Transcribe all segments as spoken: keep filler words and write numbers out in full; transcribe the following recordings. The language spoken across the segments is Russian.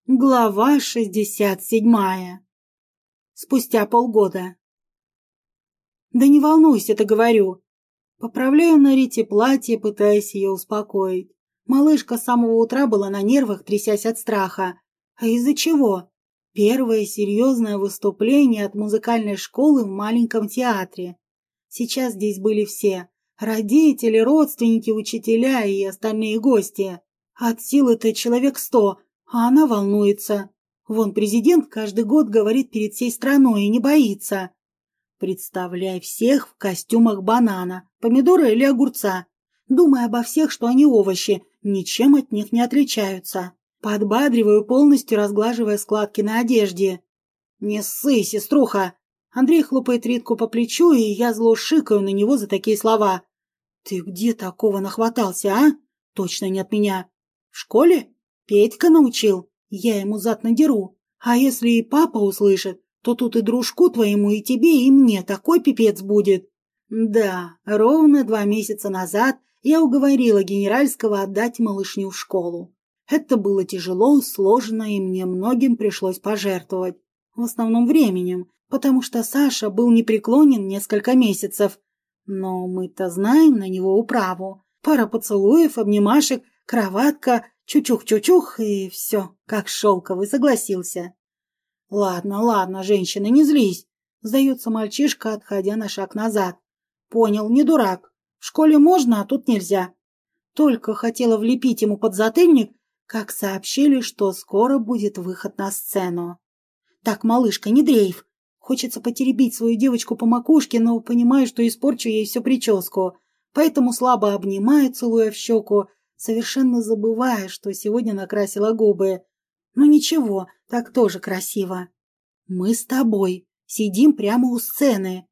Глава шестьдесят седьмая. Спустя полгода. Да не волнуйся, ты говорю. Поправляю на Рите платье, пытаясь ее успокоить. Малышка с самого утра была на нервах, трясясь от страха. А из-за чего? Первое серьезное выступление от музыкальной школы в маленьком театре. Сейчас здесь были все. Родители, родственники, учителя и остальные гости. От силы-то человек сто. А она волнуется. Вон президент каждый год говорит перед всей страной и не боится. Представляй всех в костюмах банана, помидора или огурца. Думай обо всех, что они овощи, ничем от них не отличаются. Подбадриваю, полностью разглаживая складки на одежде. «Не ссы, сеструха!» Андрей хлопает Ритку по плечу, и я зло шикаю на него за такие слова. «Ты где такого нахватался, а? Точно не от меня. В школе? Петька научил, я ему зад надеру. А если и папа услышит, то тут и дружку твоему, и тебе, и мне такой пипец будет». Да, ровно два месяца назад я уговорила Генеральского отдать малышню в школу. Это было тяжело, сложно, и мне многим пришлось пожертвовать. В основном временем, потому что Саша был непреклонен несколько месяцев. Но мы-то знаем на него управу. Пара поцелуев, обнимашек, кроватка, чучух-чучух, и все, как шелковый, согласился. «Ладно, ладно, женщина, не злись», — сдается мальчишка, отходя на шаг назад. «Понял, не дурак. В школе можно, а тут нельзя». Только хотела влепить ему подзатыльник, как сообщили, что скоро будет выход на сцену. «Так, малышка, не дрейф. Хочется потеребить свою девочку по макушке, но понимаю, что испорчу ей всю прическу, поэтому слабо обнимаю, целуя в щеку, совершенно забывая, что сегодня накрасила губы. Ну ничего, так тоже красиво. Мы с тобой сидим прямо у сцены.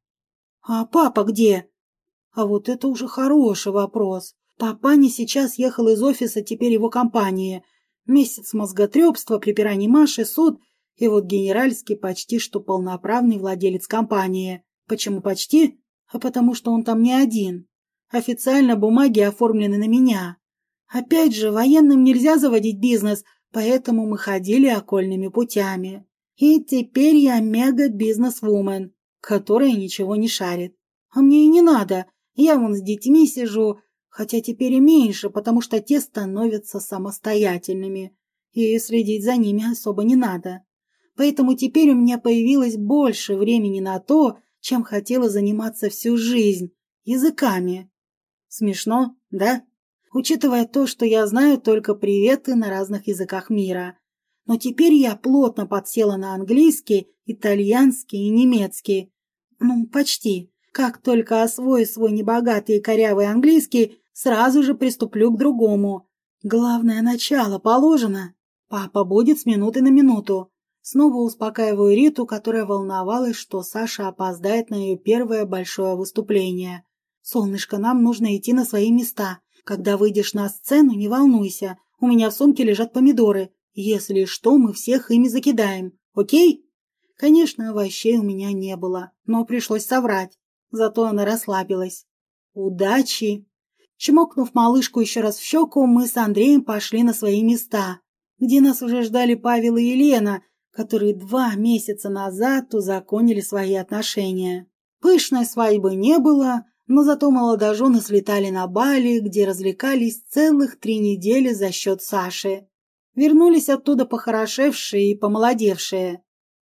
А папа где? А вот это уже хороший вопрос. Папаня сейчас ехал из офиса, теперь его компания. Месяц мозготрепства, припирание Маши, суд, и вот Генеральский почти что полноправный владелец компании. Почему почти? А потому что он там не один. Официально бумаги оформлены на меня. Опять же, военным нельзя заводить бизнес, поэтому мы ходили окольными путями. И теперь я мега-бизнес-вумен, которая ничего не шарит. А мне и не надо, я вон с детьми сижу, хотя теперь и меньше, потому что те становятся самостоятельными, и следить за ними особо не надо. Поэтому теперь у меня появилось больше времени на то, чем хотела заниматься всю жизнь – языками. Смешно, да? Учитывая то, что я знаю только приветы на разных языках мира. Но теперь я плотно подсела на английский, итальянский и немецкий. Ну, почти. Как только освою свой небогатый и корявый английский, сразу же приступлю к другому. Главное, начало положено. Папа будет с минуты на минуту. Снова успокаиваю Риту, которая волновалась, что Саша опоздает на ее первое большое выступление. «Солнышко, нам нужно идти на свои места. Когда выйдешь на сцену, не волнуйся. У меня в сумке лежат помидоры. Если что, мы всех ими закидаем. Окей?» Конечно, овощей у меня не было, но пришлось соврать. Зато она расслабилась. «Удачи!» Чмокнув малышку еще раз в щеку, мы с Андреем пошли на свои места, где нас уже ждали Павел и Елена, которые два месяца назад узаконили свои отношения. Пышной свадьбы не было, но зато молодожены слетали на Бали, где развлекались целых три недели за счет Саши. Вернулись оттуда похорошевшие и помолодевшие.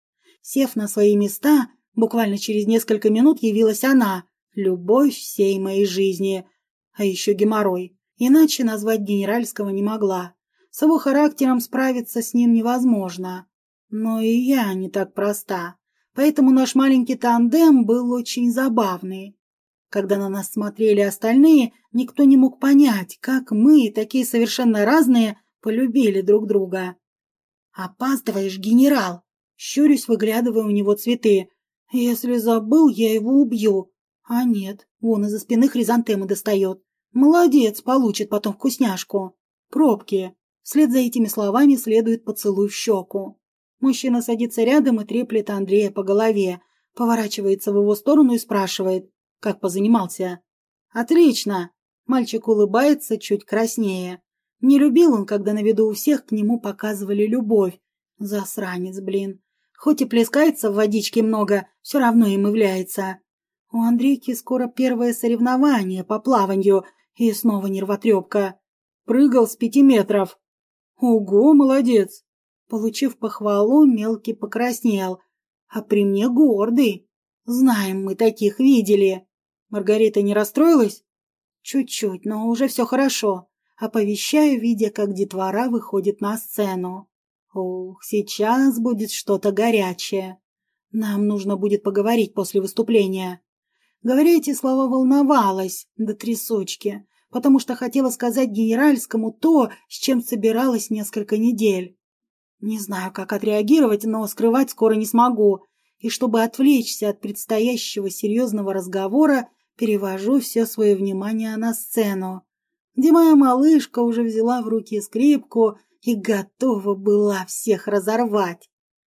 Сев на свои места, буквально через несколько минут явилась она, любовь всей моей жизни, а еще геморрой. Иначе назвать Генеральского не могла. С его характером справиться с ним невозможно. Но и я не так проста, поэтому наш маленький тандем был очень забавный. Когда на нас смотрели остальные, никто не мог понять, как мы, такие совершенно разные, полюбили друг друга. «Опаздываешь, генерал!» Щурюсь, выглядывая у него цветы. «Если забыл, я его убью». А нет, вон из-за спины хризантемы достает. Молодец, получит потом вкусняшку. Пробки. Вслед за этими словами следует поцелуй в щеку. Мужчина садится рядом и треплет Андрея по голове, поворачивается в его сторону и спрашивает, как позанимался. «Отлично!» Мальчик улыбается чуть краснее. Не любил он, когда на виду у всех к нему показывали любовь. Засранец, блин. Хоть и плескается в водичке много, все равно им является. У Андрейки скоро первое соревнование по плаванию, и снова нервотрепка. Прыгал с пяти метров. Ого, молодец. Получив похвалу, мелкий покраснел. А при мне гордый. Знаем, мы таких видели. Маргарита не расстроилась? Чуть-чуть, но уже все хорошо. Оповещаю, видя, как детвора выходит на сцену. Ух, сейчас будет что-то горячее. Нам нужно будет поговорить после выступления. Говоря эти слова, волновалась до трясучки, потому что хотела сказать генеральскому то, с чем собиралась несколько недель. Не знаю, как отреагировать, но скрывать скоро не смогу. И чтобы отвлечься от предстоящего серьезного разговора, перевожу все свое внимание на сцену, где моя малышка уже взяла в руки скрипку и готова была всех разорвать.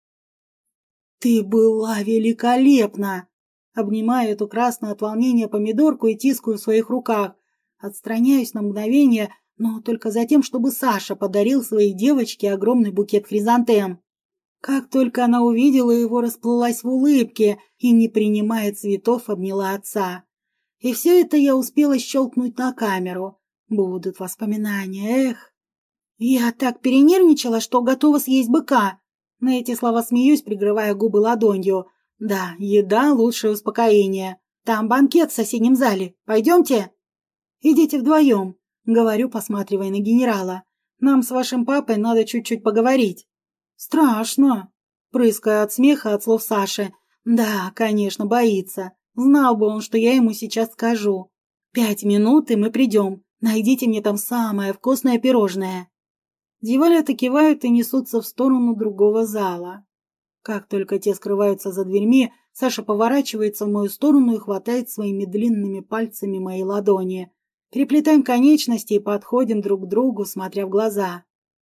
«Ты была великолепна!» Обнимаю эту красную от волнения помидорку и тискаю в своих руках. Отстраняюсь на мгновение, но только за тем, чтобы Саша подарил своей девочке огромный букет хризантем. Как только она увидела его, расплылась в улыбке и, не принимая цветов, обняла отца. И все это я успела щелкнуть на камеру. Будут воспоминания, эх. Я так перенервничала, что готова съесть быка. На эти слова смеюсь, прикрывая губы ладонью. Да, еда — лучшее успокоение. Там банкет в соседнем зале. Пойдемте? Идите вдвоем, говорю, посматривая на генерала. Нам с вашим папой надо чуть-чуть поговорить. Страшно, прыская от смеха от слов Саши. Да, конечно, боится. Знал бы он, что я ему сейчас скажу. Пять минут, и мы придем. Найдите мне там самое вкусное пирожное. Дьяволята кивают и несутся в сторону другого зала. Как только те скрываются за дверьми, Саша поворачивается в мою сторону и хватает своими длинными пальцами мои ладони. Переплетаем конечности и подходим друг к другу, смотря в глаза.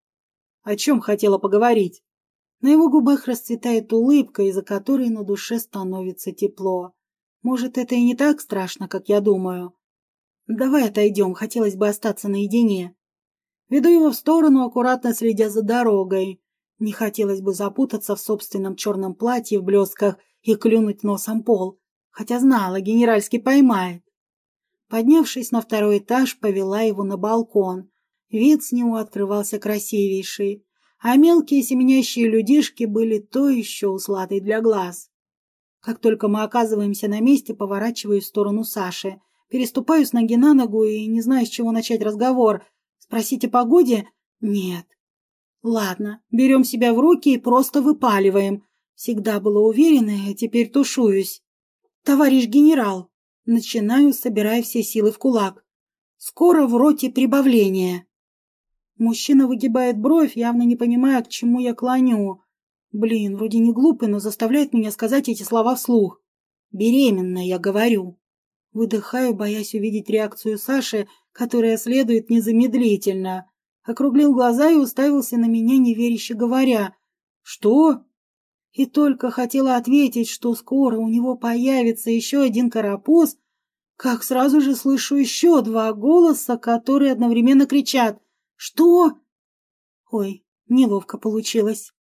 О чем хотела поговорить? На его губах расцветает улыбка, из-за которой на душе становится тепло. Может, это и не так страшно, как я думаю. Давай отойдем, хотелось бы остаться наедине. Веду его в сторону, аккуратно следя за дорогой. Не хотелось бы запутаться в собственном черном платье в блестках и клюнуть носом пол, хотя знала, генеральский поймает. Поднявшись на второй этаж, повела его на балкон. Вид с него открывался красивейший, а мелкие семенящие людишки были то еще услатой для глаз. Как только мы оказываемся на месте, поворачиваюсь в сторону Саши, переступаю с ноги на ногу и не знаю, с чего начать разговор. Спросить о погоде? Нет. Ладно, берем себя в руки и просто выпаливаем. Всегда была уверена, а теперь тушуюсь. Товарищ генерал, начинаю, собирая все силы в кулак. Скоро в роте прибавление. Мужчина выгибает бровь, явно не понимая, к чему я клоню. Блин, вроде не глупый, но заставляет меня сказать эти слова вслух. Беременна, я говорю. Выдыхаю, боясь увидеть реакцию Саши, которая следует незамедлительно. Округлил глаза и уставился на меня, неверяще говоря: «Что?» И только хотела ответить, что скоро у него появится еще один карапуз, как сразу же слышу еще два голоса, которые одновременно кричат: «Что?» Ой, неловко получилось.